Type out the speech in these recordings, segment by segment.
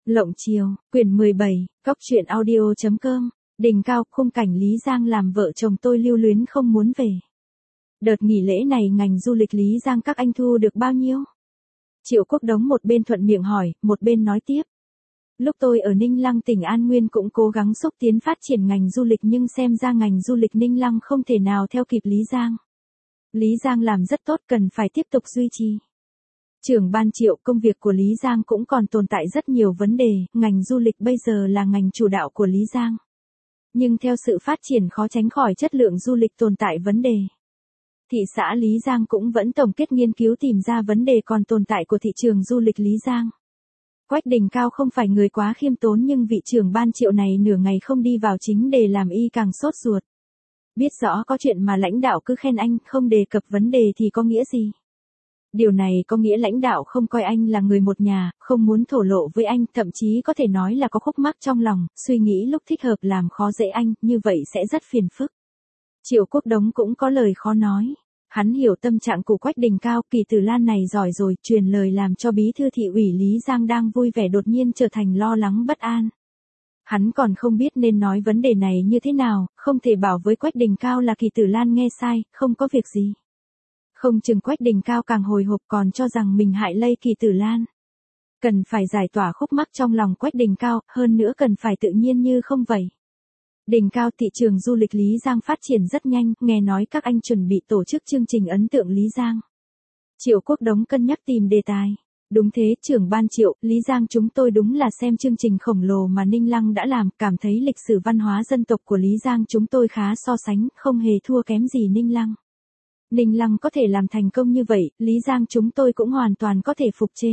Lộng Chiều, quyển 17, Cóc truyện audio.com, đỉnh cao, khung cảnh Lý Giang làm vợ chồng tôi lưu luyến không muốn về. Đợt nghỉ lễ này ngành du lịch Lý Giang các anh thu được bao nhiêu? Triệu Quốc Đống một bên thuận miệng hỏi, một bên nói tiếp. Lúc tôi ở Ninh Lăng tỉnh An Nguyên cũng cố gắng xúc tiến phát triển ngành du lịch nhưng xem ra ngành du lịch Ninh Lăng không thể nào theo kịp Lý Giang. Lý Giang làm rất tốt, cần phải tiếp tục duy trì. Trưởng ban Triệu, công việc của Lý Giang cũng còn tồn tại rất nhiều vấn đề, ngành du lịch bây giờ là ngành chủ đạo của Lý Giang. Nhưng theo sự phát triển khó tránh khỏi chất lượng du lịch tồn tại vấn đề. Thị xã Lý Giang cũng vẫn tổng kết nghiên cứu tìm ra vấn đề còn tồn tại của thị trường du lịch Lý Giang. Quách Đình Cao không phải người quá khiêm tốn nhưng vị trưởng ban Triệu này nửa ngày không đi vào chính đề làm y càng sốt ruột. Biết rõ có chuyện mà lãnh đạo cứ khen anh, không đề cập vấn đề thì có nghĩa gì? Điều này có nghĩa lãnh đạo không coi anh là người một nhà, không muốn thổ lộ với anh, thậm chí có thể nói là có khúc mắc trong lòng, suy nghĩ lúc thích hợp làm khó dễ anh, như vậy sẽ rất phiền phức. Triệu Quốc Đống cũng có lời khó nói. Hắn hiểu tâm trạng của Quách Đình Cao, Kỳ Tử Lan này giỏi rồi, truyền lời làm cho bí thư thị ủy Lý Giang đang vui vẻ đột nhiên trở thành lo lắng bất an. Hắn còn không biết nên nói vấn đề này như thế nào, không thể bảo với Quách Đình Cao là Kỳ Tử Lan nghe sai, không có việc gì. Không chừng Quách Đình Cao càng hồi hộp còn cho rằng mình hại lây Kỳ Tử Lan. Cần phải giải tỏa khúc mắc trong lòng Quách Đình Cao, hơn nữa cần phải tự nhiên như không vậy. Đình Cao, thị trường du lịch Lý Giang phát triển rất nhanh, nghe nói các anh chuẩn bị tổ chức chương trình ấn tượng Lý Giang. Triệu Quốc Đống cân nhắc tìm đề tài. Đúng thế, trưởng ban Triệu, Lý Giang chúng tôi đúng là xem chương trình khổng lồ mà Ninh Lăng đã làm, cảm thấy lịch sử văn hóa dân tộc của Lý Giang chúng tôi khá so sánh, không hề thua kém gì Ninh Lăng. Ninh Lăng có thể làm thành công như vậy, Lý Giang chúng tôi cũng hoàn toàn có thể phục chế.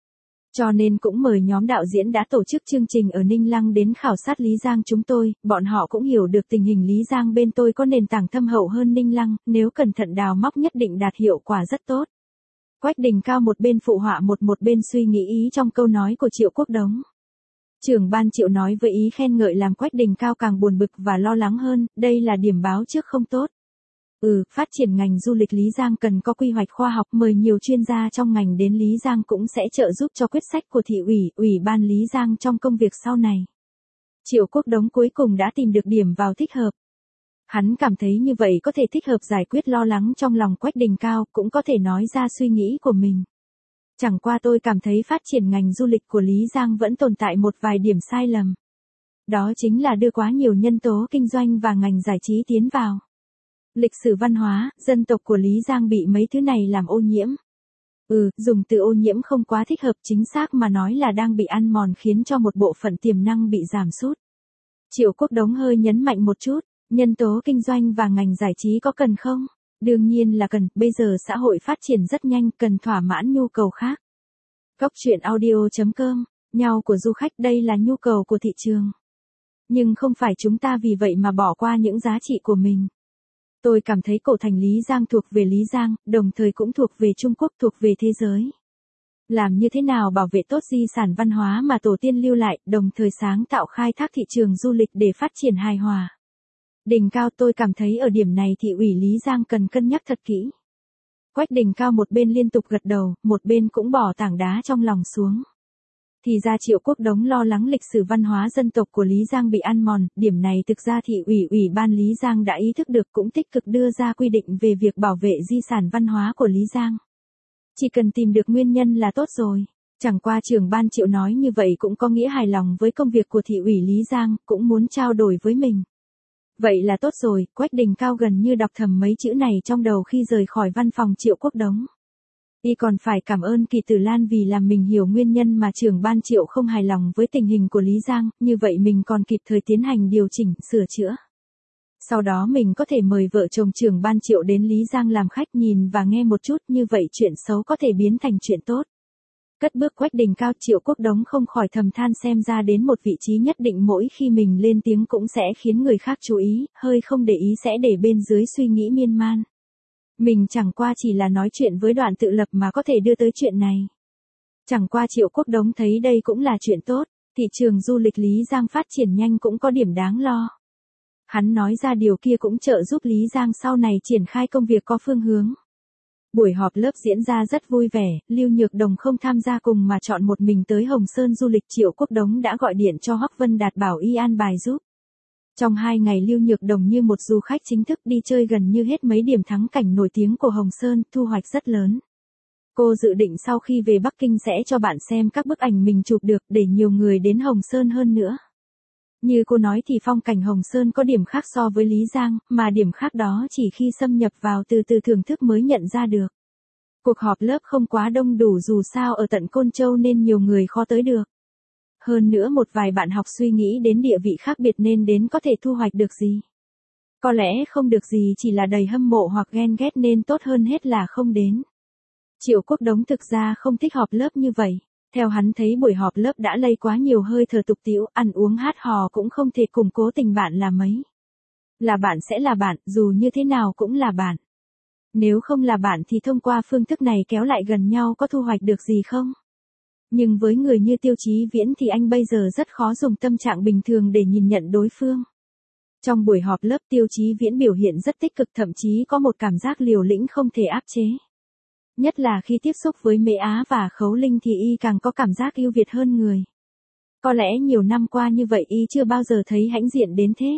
Cho nên cũng mời nhóm đạo diễn đã tổ chức chương trình ở Ninh Lăng đến khảo sát Lý Giang chúng tôi, bọn họ cũng hiểu được tình hình Lý Giang bên tôi có nền tảng thâm hậu hơn Ninh Lăng, nếu cẩn thận đào móc nhất định đạt hiệu quả rất tốt. Quách Đình Cao một bên phụ họa một bên suy nghĩ ý trong câu nói của Triệu Quốc Đống. Trưởng ban Triệu nói với ý khen ngợi làm Quách Đình Cao càng buồn bực và lo lắng hơn, đây là điểm báo trước không tốt. Phát triển ngành du lịch Lý Giang cần có quy hoạch khoa học, mời nhiều chuyên gia trong ngành đến Lý Giang cũng sẽ trợ giúp cho quyết sách của thị ủy ban Lý Giang trong công việc sau này. Triệu Quốc Đống cuối cùng đã tìm được điểm vào thích hợp. Hắn cảm thấy như vậy có thể thích hợp giải quyết lo lắng trong lòng Quách Đình Cao, cũng có thể nói ra suy nghĩ của mình. Chẳng qua tôi cảm thấy phát triển ngành du lịch của Lý Giang vẫn tồn tại một vài điểm sai lầm. Đó chính là đưa quá nhiều nhân tố kinh doanh và ngành giải trí tiến vào. Lịch sử văn hóa, dân tộc của Lý Giang bị mấy thứ này làm ô nhiễm. Dùng từ ô nhiễm không quá thích hợp, chính xác mà nói là đang bị ăn mòn khiến cho một bộ phận tiềm năng bị giảm sút. Triệu Quốc Đống hơi nhấn mạnh một chút, nhân tố kinh doanh và ngành giải trí có cần không? Đương nhiên là cần, bây giờ xã hội phát triển rất nhanh, cần thỏa mãn nhu cầu khác. Cóc truyện audio.com, nhau của du khách đây là nhu cầu của thị trường. Nhưng không phải chúng ta vì vậy mà bỏ qua những giá trị của mình. Tôi cảm thấy cổ thành Lý Giang thuộc về Lý Giang, đồng thời cũng thuộc về Trung Quốc, thuộc về thế giới. Làm như thế nào bảo vệ tốt di sản văn hóa mà tổ tiên lưu lại, đồng thời sáng tạo khai thác thị trường du lịch để phát triển hài hòa. Đình Cao, tôi cảm thấy ở điểm này thị ủy Lý Giang cần cân nhắc thật kỹ. Quách Đình Cao một bên liên tục gật đầu, một bên cũng bỏ tảng đá trong lòng xuống. Thì ra Triệu Quốc Đống lo lắng lịch sử văn hóa dân tộc của Lý Giang bị ăn mòn, điểm này thực ra thị ủy ban Lý Giang đã ý thức được, cũng tích cực đưa ra quy định về việc bảo vệ di sản văn hóa của Lý Giang. Chỉ cần tìm được nguyên nhân là tốt rồi. Chẳng qua trưởng ban Triệu nói như vậy cũng có nghĩa hài lòng với công việc của thị ủy Lý Giang, cũng muốn trao đổi với mình. Vậy là tốt rồi, Quách Đình Cao gần như đọc thầm mấy chữ này trong đầu khi rời khỏi văn phòng Triệu Quốc Đống. Y còn phải cảm ơn Kỳ Tử Lan vì làm mình hiểu nguyên nhân mà trưởng ban Triệu không hài lòng với tình hình của Lý Giang, như vậy mình còn kịp thời tiến hành điều chỉnh, sửa chữa. Sau đó mình có thể mời vợ chồng trưởng ban Triệu đến Lý Giang làm khách nhìn và nghe một chút, như vậy chuyện xấu có thể biến thành chuyện tốt. Cất bước Quách Đình Cao, Triệu Quốc Đống không khỏi thầm than xem ra đến một vị trí nhất định mỗi khi mình lên tiếng cũng sẽ khiến người khác chú ý, hơi không để ý sẽ để bên dưới suy nghĩ miên man. Mình chẳng qua chỉ là nói chuyện với Đoạn Tự Lập mà có thể đưa tới chuyện này. Chẳng qua Triệu Quốc Đống thấy đây cũng là chuyện tốt, thị trường du lịch Lý Giang phát triển nhanh cũng có điểm đáng lo. Hắn nói ra điều kia cũng trợ giúp Lý Giang sau này triển khai công việc có phương hướng. Buổi họp lớp diễn ra rất vui vẻ, Lưu Nhược Đồng không tham gia cùng mà chọn một mình tới Hồng Sơn du lịch. Triệu Quốc Đống đã gọi điện cho Hoắc Vân Đạt bảo y an bài giúp. Trong 2 ngày Lưu Nhược Đồng như một du khách chính thức đi chơi gần như hết mấy điểm thắng cảnh nổi tiếng của Hồng Sơn, thu hoạch rất lớn. Cô dự định sau khi về Bắc Kinh sẽ cho bạn xem các bức ảnh mình chụp được để nhiều người đến Hồng Sơn hơn nữa. Như cô nói thì phong cảnh Hồng Sơn có điểm khác so với Lý Giang, mà điểm khác đó chỉ khi xâm nhập vào từ từ thưởng thức mới nhận ra được. Cuộc họp lớp không quá đông đủ dù sao ở tận Côn Châu nên nhiều người khó tới được. Hơn nữa một vài bạn học suy nghĩ đến địa vị khác biệt nên đến có thể thu hoạch được gì. Có lẽ không được gì chỉ là đầy hâm mộ hoặc ghen ghét nên tốt hơn hết là không đến. Triệu Quốc Đống thực ra không thích họp lớp như vậy. Theo hắn thấy buổi họp lớp đã lây quá nhiều hơi thở tục tĩu, ăn uống hát hò cũng không thể củng cố tình bạn là mấy. Là bạn sẽ là bạn, dù như thế nào cũng là bạn. Nếu không là bạn thì thông qua phương thức này kéo lại gần nhau có thu hoạch được gì không? Nhưng với người như Tiêu Chí Viễn thì anh bây giờ rất khó dùng tâm trạng bình thường để nhìn nhận đối phương. Trong buổi họp lớp Tiêu Chí Viễn biểu hiện rất tích cực, thậm chí có một cảm giác liều lĩnh không thể áp chế. Nhất là khi tiếp xúc với Mễ Á và Khấu Linh thì y càng có cảm giác ưu việt hơn người. Có lẽ nhiều năm qua như vậy y chưa bao giờ thấy hãnh diện đến thế.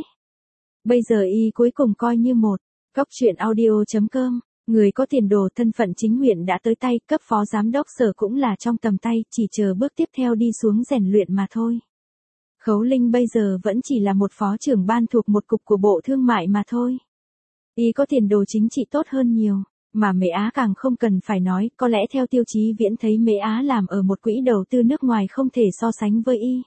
Bây giờ y cuối cùng coi như một. Góc truyện audio.com, người có tiền đồ, thân phận chính huyện đã tới tay, cấp phó giám đốc sở cũng là trong tầm tay, chỉ chờ bước tiếp theo đi xuống rèn luyện mà thôi. Khấu Linh bây giờ vẫn chỉ là một phó trưởng ban thuộc một cục của Bộ Thương mại mà thôi. Y có tiền đồ chính trị tốt hơn nhiều. Mà Mễ Á càng không cần phải nói, có lẽ theo Tiêu Chí Viễn thấy Mễ Á làm ở một quỹ đầu tư nước ngoài không thể so sánh với y.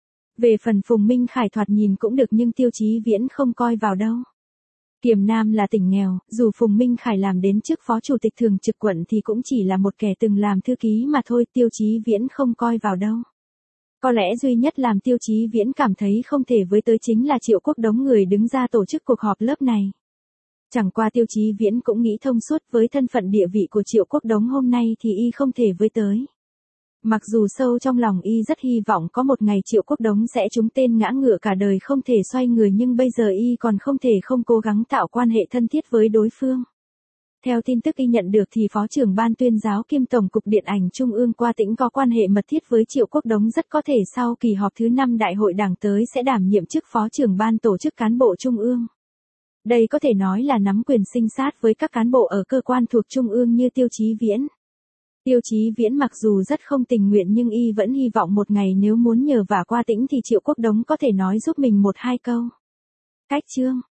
Về phần Phùng Minh Khải thoạt nhìn cũng được nhưng Tiêu Chí Viễn không coi vào đâu. Kiềm Nam là tỉnh nghèo, dù Phùng Minh Khải làm đến chức phó chủ tịch thường trực quận thì cũng chỉ là một kẻ từng làm thư ký mà thôi, Tiêu Chí Viễn không coi vào đâu. Có lẽ duy nhất làm Tiêu Chí Viễn cảm thấy không thể với tới chính là Triệu Quốc Đống, người đứng ra tổ chức cuộc họp lớp này. Chẳng qua Tiêu Chí Viễn cũng nghĩ thông suốt, với thân phận địa vị của Triệu Quốc Đống hôm nay thì y không thể với tới. Mặc dù sâu trong lòng y rất hy vọng có một ngày Triệu Quốc Đống sẽ trúng tên ngã ngựa cả đời không thể xoay người, nhưng bây giờ y còn không thể không cố gắng tạo quan hệ thân thiết với đối phương. Theo tin tức y nhận được thì Phó trưởng Ban Tuyên giáo kiêm Tổng cục Điện ảnh Trung ương Qua Tĩnh có quan hệ mật thiết với Triệu Quốc Đống, rất có thể sau kỳ họp thứ 5 Đại hội Đảng tới sẽ đảm nhiệm chức Phó trưởng Ban Tổ chức Cán bộ Trung ương. Đây có thể nói là nắm quyền sinh sát với các cán bộ ở cơ quan thuộc Trung ương như Tiêu Chí Viễn. Tiêu Chí Viễn mặc dù rất không tình nguyện nhưng y vẫn hy vọng một ngày nếu muốn nhờ vả Qua Tĩnh thì Triệu Quốc Đống có thể nói giúp mình 1-2 câu. Cách chương